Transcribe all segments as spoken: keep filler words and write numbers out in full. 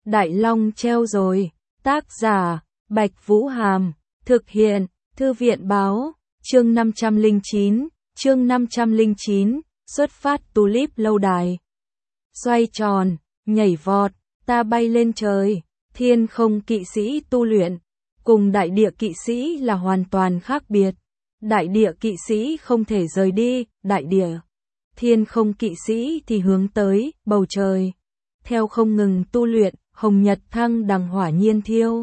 Đại Long treo rồi. Tác giả, Bạch Vũ Hàm. Thực hiện, Thư viện Báo. Chương năm trăm lẻ chín, chương năm trăm lẻ chín, xuất phát tulip lâu đài. Xoay tròn, nhảy vọt, ta bay lên trời. Thiên không kỵ sĩ tu luyện, cùng đại địa kỵ sĩ là hoàn toàn khác biệt. Đại địa kỵ sĩ không thể rời đi, đại địa. Thiên không kỵ sĩ thì hướng tới, bầu trời. Theo không ngừng tu luyện, hồng nhật thăng đằng hỏa nhiên thiêu.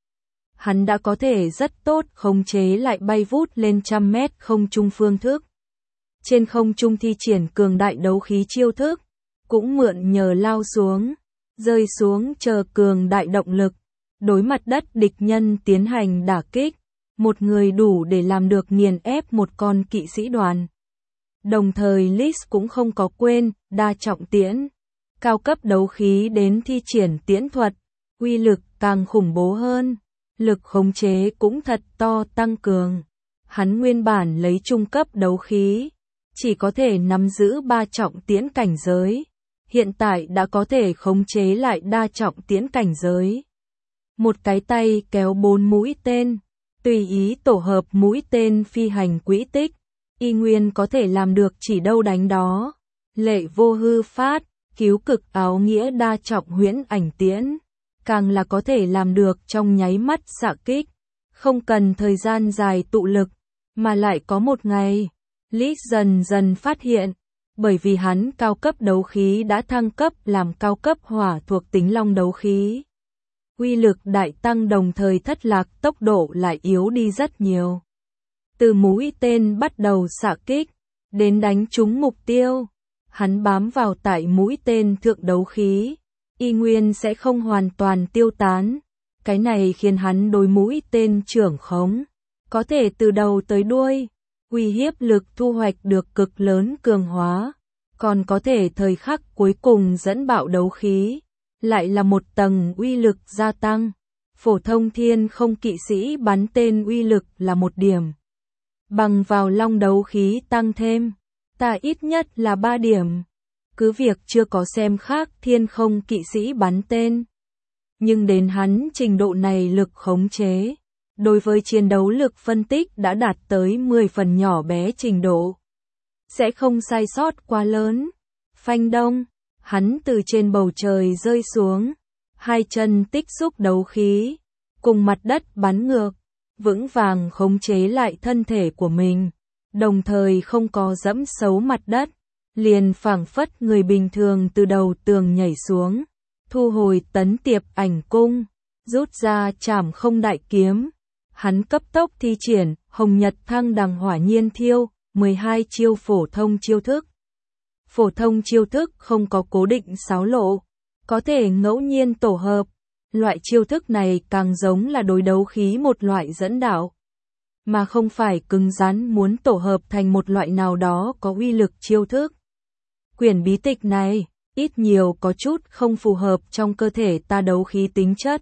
Hắn đã có thể rất tốt khống chế lại bay vút lên trăm mét không trung phương thức. Trên không trung thi triển cường đại đấu khí chiêu thức, cũng mượn nhờ lao xuống, rơi xuống chờ cường đại động lực. Đối mặt đất địch nhân tiến hành đả kích, một người đủ để làm được nghiền ép một con kỵ sĩ đoàn. Đồng thời Lis cũng không có quên, đa trọng tiễn. Cao cấp đấu khí đến thi triển tiễn thuật, uy lực càng khủng bố hơn. Lực khống chế cũng thật to tăng cường. Hắn nguyên bản lấy trung cấp đấu khí, chỉ có thể nắm giữ ba trọng tiễn cảnh giới. Hiện tại đã có thể khống chế lại đa trọng tiễn cảnh giới. Một cái tay kéo bốn mũi tên, tùy ý tổ hợp mũi tên phi hành quỹ tích. Y nguyên có thể làm được chỉ đâu đánh đó. Lệ vô hư phát, cứu cực áo nghĩa đa trọng huyễn ảnh tiễn. Càng là có thể làm được trong nháy mắt xạ kích. Không cần thời gian dài tụ lực, mà lại có một ngày. Lis dần dần phát hiện, bởi vì hắn cao cấp đấu khí đã thăng cấp làm cao cấp hỏa thuộc tính long đấu khí. Uy lực đại tăng đồng thời thất lạc tốc độ lại yếu đi rất nhiều. Từ mũi tên bắt đầu xạ kích, đến đánh trúng mục tiêu, hắn bám vào tại mũi tên thượng đấu khí, y nguyên sẽ không hoàn toàn tiêu tán. Cái này khiến hắn đối mũi tên trưởng khống, có thể từ đầu tới đuôi, uy hiếp lực thu hoạch được cực lớn cường hóa, còn có thể thời khắc cuối cùng dẫn bạo đấu khí, lại là một tầng uy lực gia tăng. Phổ thông thiên không kỵ sĩ bắn tên uy lực là một điểm. Bằng vào long đấu khí tăng thêm, ta ít nhất là ba điểm. Cứ việc chưa có xem khác thiên không kỵ sĩ bắn tên. Nhưng đến hắn trình độ này lực khống chế, đối với chiến đấu lực phân tích đã đạt tới mười phần nhỏ bé trình độ. Sẽ không sai sót quá lớn. Phanh đông, hắn từ trên bầu trời rơi xuống, hai chân tích xúc đấu khí, cùng mặt đất bắn ngược, vững vàng khống chế lại thân thể của mình, đồng thời không có dẫm xấu mặt đất, liền phảng phất người bình thường từ đầu tường nhảy xuống, thu hồi tấn tiệp ảnh cung, rút ra trảm không đại kiếm. Hắn cấp tốc thi triển hồng nhật thăng đằng hỏa nhiên thiêu, mười hai chiêu phổ thông chiêu thức. Phổ thông chiêu thức không có cố định xáo lộ, có thể ngẫu nhiên tổ hợp. Loại chiêu thức này càng giống là đối đấu khí một loại dẫn đạo, mà không phải cứng rắn muốn tổ hợp thành một loại nào đó có uy lực chiêu thức. Quyển bí tịch này, ít nhiều có chút không phù hợp trong cơ thể ta đấu khí tính chất.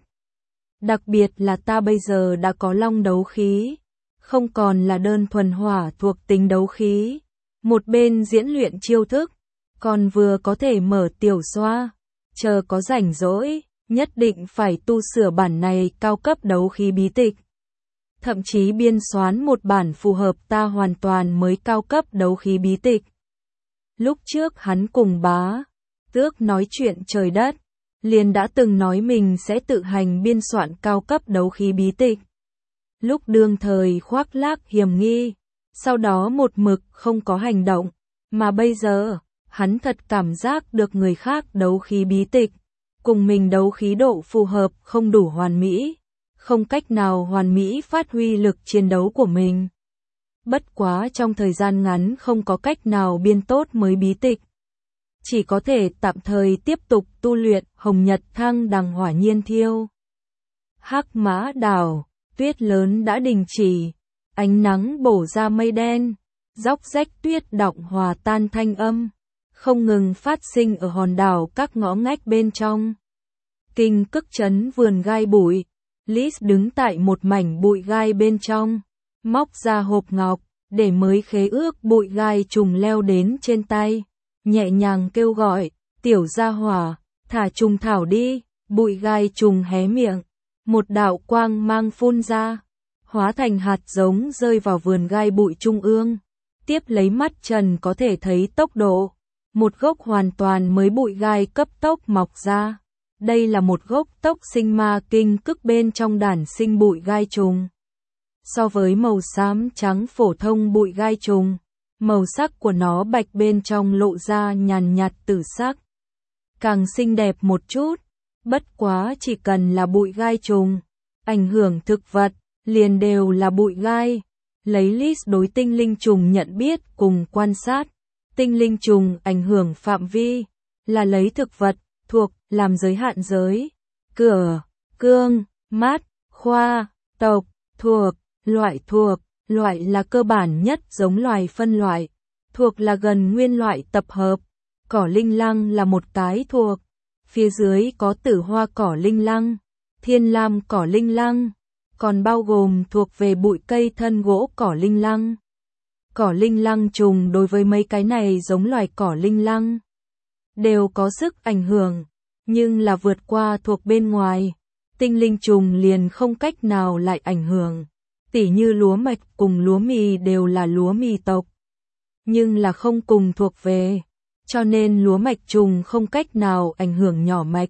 Đặc biệt là ta bây giờ đã có long đấu khí, không còn là đơn thuần hỏa thuộc tính đấu khí. Một bên diễn luyện chiêu thức, còn vừa có thể mở tiểu xoa, chờ có rảnh rỗi, nhất định phải tu sửa bản này cao cấp đấu khí bí tịch. Thậm chí biên soán một bản phù hợp ta hoàn toàn mới cao cấp đấu khí bí tịch. Lúc trước hắn cùng bá tước nói chuyện trời đất, liền đã từng nói mình sẽ tự hành biên soạn cao cấp đấu khí bí tịch. Lúc đương thời khoác lác hiểm nghi, sau đó một mực không có hành động, mà bây giờ, hắn thật cảm giác được người khác đấu khí bí tịch, cùng mình đấu khí độ phù hợp không đủ hoàn mỹ, không cách nào hoàn mỹ phát huy lực chiến đấu của mình. Bất quá trong thời gian ngắn không có cách nào biên tốt mới bí tịch. Chỉ có thể tạm thời tiếp tục tu luyện hồng nhật thăng đằng hỏa nhiên thiêu. Hắc Mã đảo, tuyết lớn đã đình chỉ, ánh nắng bổ ra mây đen, róc rách tuyết đọng hòa tan thanh âm, không ngừng phát sinh ở hòn đảo các ngõ ngách bên trong. Kinh Cức trấn vườn gai bụi, Lis đứng tại một mảnh bụi gai bên trong, móc ra hộp ngọc, để mới khế ước bụi gai trùng leo đến trên tay, nhẹ nhàng kêu gọi, tiểu gia hỏa, thả trùng thảo đi, Bụi gai trùng hé miệng, một đạo quang mang phun ra, hóa thành hạt giống rơi vào vườn gai bụi trung ương. Tiếp lấy mắt trần có thể thấy tốc độ, một gốc hoàn toàn mới bụi gai cấp tốc mọc ra. Đây là một gốc tốc sinh ma kinh cức bên trong đàn sinh bụi gai trùng. So với màu xám trắng phổ thông bụi gai trùng, màu sắc của nó bạch bên trong lộ ra nhàn nhạt tử sắc, càng xinh đẹp một chút. Bất quá chỉ cần là bụi gai trùng, ảnh hưởng thực vật, liền đều là bụi gai. Lấy list đối tinh linh trùng nhận biết cùng quan sát, tinh linh trùng ảnh hưởng phạm vi, là lấy thực vật, thuộc, làm giới hạn giới. Cửa, cương, mát, khoa, tộc, thuộc, loại thuộc, loại là cơ bản nhất giống loài phân loại, thuộc là gần nguyên loại tập hợp. Cỏ linh lăng là một cái thuộc, phía dưới có tử hoa cỏ linh lăng, thiên lam cỏ linh lăng, còn bao gồm thuộc về bụi cây thân gỗ cỏ linh lăng. Cỏ linh lăng trùng đối với mấy cái này giống loài cỏ linh lăng đều có sức ảnh hưởng, nhưng là vượt qua thuộc bên ngoài, tinh linh trùng liền không cách nào lại ảnh hưởng. Tỉ như lúa mạch cùng lúa mì đều là lúa mì tộc, nhưng là không cùng thuộc về, cho nên lúa mạch trùng không cách nào ảnh hưởng nhỏ mạch.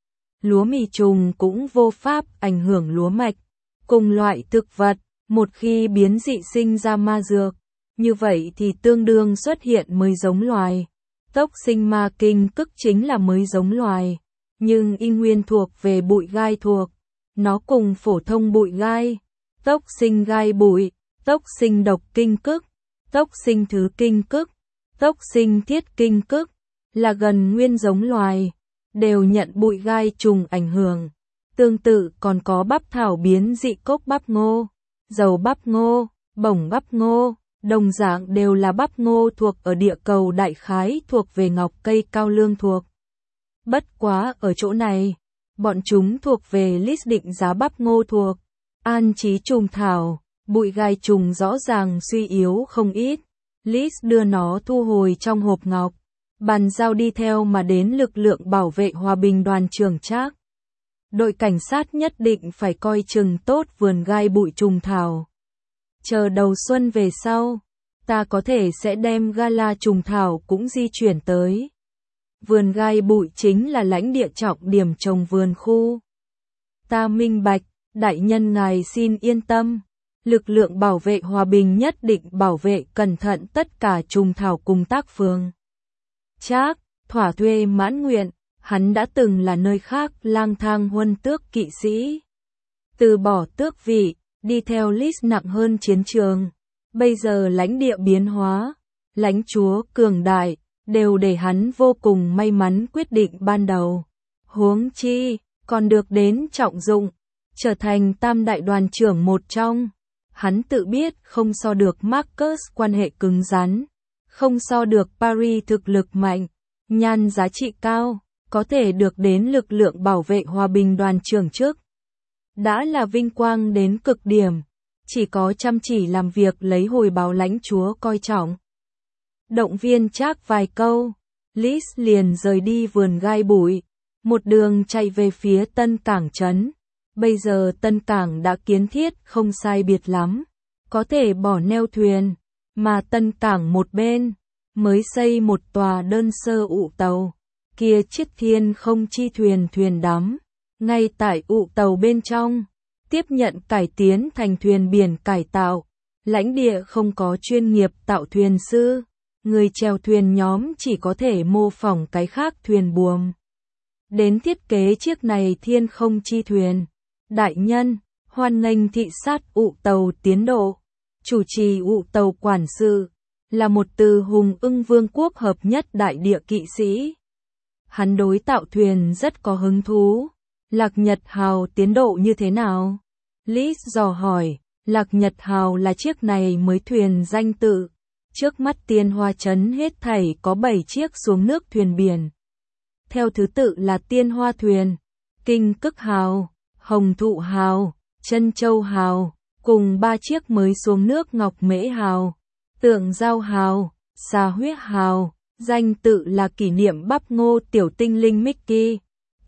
Lúa mì trùng cũng vô pháp ảnh hưởng lúa mạch. Cùng loại thực vật, một khi biến dị sinh ra ma dược, như vậy thì tương đương xuất hiện mới giống loài. Tốc sinh ma kinh cức chính là mới giống loài, nhưng y nguyên thuộc về bụi gai thuộc. Nó cùng phổ thông bụi gai, tốc sinh gai bụi, tốc sinh độc kinh cức, tốc sinh thứ kinh cức, tốc sinh thiết kinh cức, là gần nguyên giống loài, đều nhận bụi gai trùng ảnh hưởng. Tương tự còn có bắp thảo biến dị cốc bắp ngô, dầu bắp ngô, bổng bắp ngô, đồng dạng đều là bắp ngô thuộc ở địa cầu đại khái thuộc về ngọc cây cao lương thuộc. Bất quá ở chỗ này, bọn chúng thuộc về list định giá bắp ngô thuộc. An trí trùng thảo, bụi gai trùng rõ ràng suy yếu không ít. List đưa nó thu hồi trong hộp ngọc, bàn giao đi theo mà đến lực lượng bảo vệ hòa bình đoàn trưởng Trác. Đội cảnh sát nhất định phải coi chừng tốt vườn gai bụi trùng thảo. Chờ đầu xuân về sau, ta có thể sẽ đem gala trùng thảo cũng di chuyển tới. Vườn gai bụi chính là lãnh địa trọng điểm trồng vườn khu. Ta minh bạch, đại nhân ngài xin yên tâm. Lực lượng bảo vệ hòa bình nhất định bảo vệ cẩn thận tất cả trùng thảo cùng tác phường. Trác, thỏa thuê mãn nguyện. Hắn đã từng là nơi khác lang thang huân tước kỵ sĩ. Từ bỏ tước vị, đi theo list nặng hơn chiến trường. Bây giờ lãnh địa biến hóa, lãnh chúa cường đại, đều để hắn vô cùng may mắn quyết định ban đầu. Huống chi, còn được đến trọng dụng, trở thành tam đại đoàn trưởng một trong. Hắn tự biết không so được Marcus quan hệ cứng rắn, không so được Paris thực lực mạnh, nhan giá trị cao. Có thể được đến lực lượng bảo vệ hòa bình đoàn trưởng trước. Đã là vinh quang đến cực điểm, chỉ có chăm chỉ làm việc lấy hồi báo lãnh chúa coi trọng. Động viên Trác vài câu, Liz liền rời đi vườn gai bụi, một đường chạy về phía Tân Cảng trấn. Bây giờ Tân Cảng đã kiến thiết không sai biệt lắm, có thể bỏ neo thuyền, mà Tân Cảng một bên, mới xây một tòa đơn sơ ụ tàu. Kia chiếc thiên không chi thuyền thuyền đắm, ngay tại ụ tàu bên trong, tiếp nhận cải tiến thành thuyền biển cải tạo. Lãnh địa không có chuyên nghiệp tạo thuyền sư, người chèo thuyền nhóm chỉ có thể mô phỏng cái khác thuyền buồm. Đến thiết kế chiếc này thiên không chi thuyền. Đại nhân, hoan nghênh thị sát ụ tàu tiến độ. Chủ trì ụ tàu quản sự, là một từ hùng ưng vương quốc hợp nhất đại địa kỵ sĩ. Hắn đối tạo thuyền rất có hứng thú. Lạc Nhật Hào tiến độ như thế nào? Liz dò hỏi. Lạc Nhật Hào là chiếc này mới thuyền danh tự. Trước mắt Tiên Hoa trấn hết thảy có bảy chiếc xuống nước thuyền biển. Theo thứ tự là Tiên Hoa thuyền, Kinh Cức Hào, Hồng Thụ Hào, Chân Châu Hào, cùng ba chiếc mới xuống nước Ngọc Mễ Hào, Tượng Giao Hào, Xà Huyết Hào. Danh tự là kỷ niệm bắp ngô tiểu tinh linh Mickey.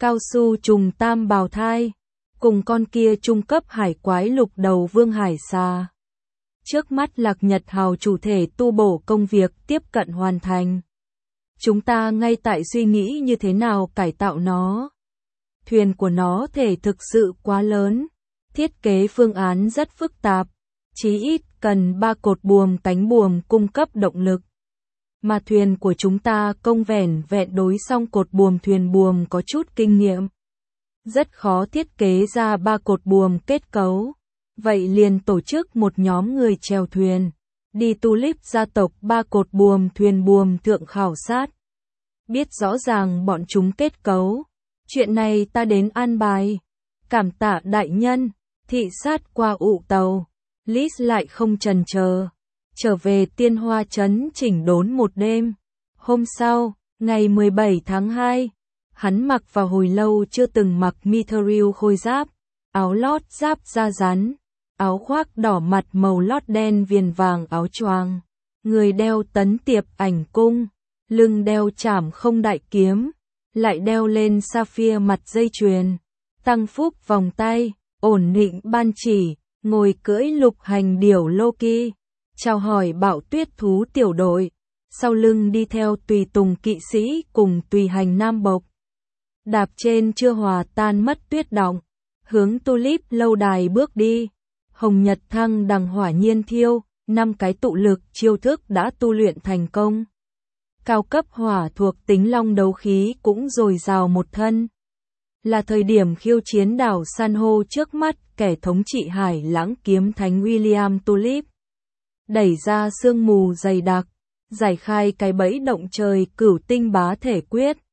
cao su trùng tam bào thai, cùng con kia trung cấp hải quái lục đầu vương hải xà. Trước mắt Lạc Nhật Hào chủ thể tu bổ công việc tiếp cận hoàn thành. Chúng ta ngay tại suy nghĩ như thế nào cải tạo nó. Thuyền của nó thể thực sự quá lớn, thiết kế phương án rất phức tạp, chí ít cần ba cột buồm cánh buồm cung cấp động lực. Mà thuyền của chúng ta công vẻn vẹn đối xong cột buồm thuyền buồm có chút kinh nghiệm. Rất khó thiết kế ra ba cột buồm kết cấu. Vậy liền tổ chức một nhóm người chèo thuyền, đi Tulip gia tộc ba cột buồm thuyền buồm thượng khảo sát. Biết rõ ràng bọn chúng kết cấu. Chuyện này ta đến an bài. Cảm tạ đại nhân. Thị sát qua ụ tàu. Liz lại không chần chờ. Trở về Tiên Hoa Trấn chỉnh đốn một đêm. Hôm sau, ngày mười bảy tháng hai, hắn mặc vào hồi lâu chưa từng mặc mithril khôi giáp, áo lót giáp da rắn, áo khoác đỏ mặt màu lót đen viền vàng áo choàng, người đeo tấn tiệp ảnh cung, lưng đeo trảm không đại kiếm, lại đeo lên sapphire mặt dây chuyền, tăng phúc vòng tay, ổn định ban chỉ, ngồi cưỡi lục hành điểu Loki, chào hỏi bạo tuyết thú tiểu đội, sau lưng đi theo tùy tùng kỵ sĩ cùng tùy hành nam bộc. Đạp trên chưa hòa tan mất tuyết động, hướng Tulip lâu đài bước đi. Hồng Nhật Thăng đằng hỏa nhiên thiêu, năm cái tụ lực chiêu thức đã tu luyện thành công. Cao cấp hỏa thuộc tính long đấu khí cũng dồi dào một thân. Là thời điểm khiêu chiến đảo san hô trước mắt kẻ thống trị hải lãng kiếm thánh William Tulip. Đẩy ra sương mù dày đặc, giải khai cái bẫy động trời cửu tinh bá thể quyết.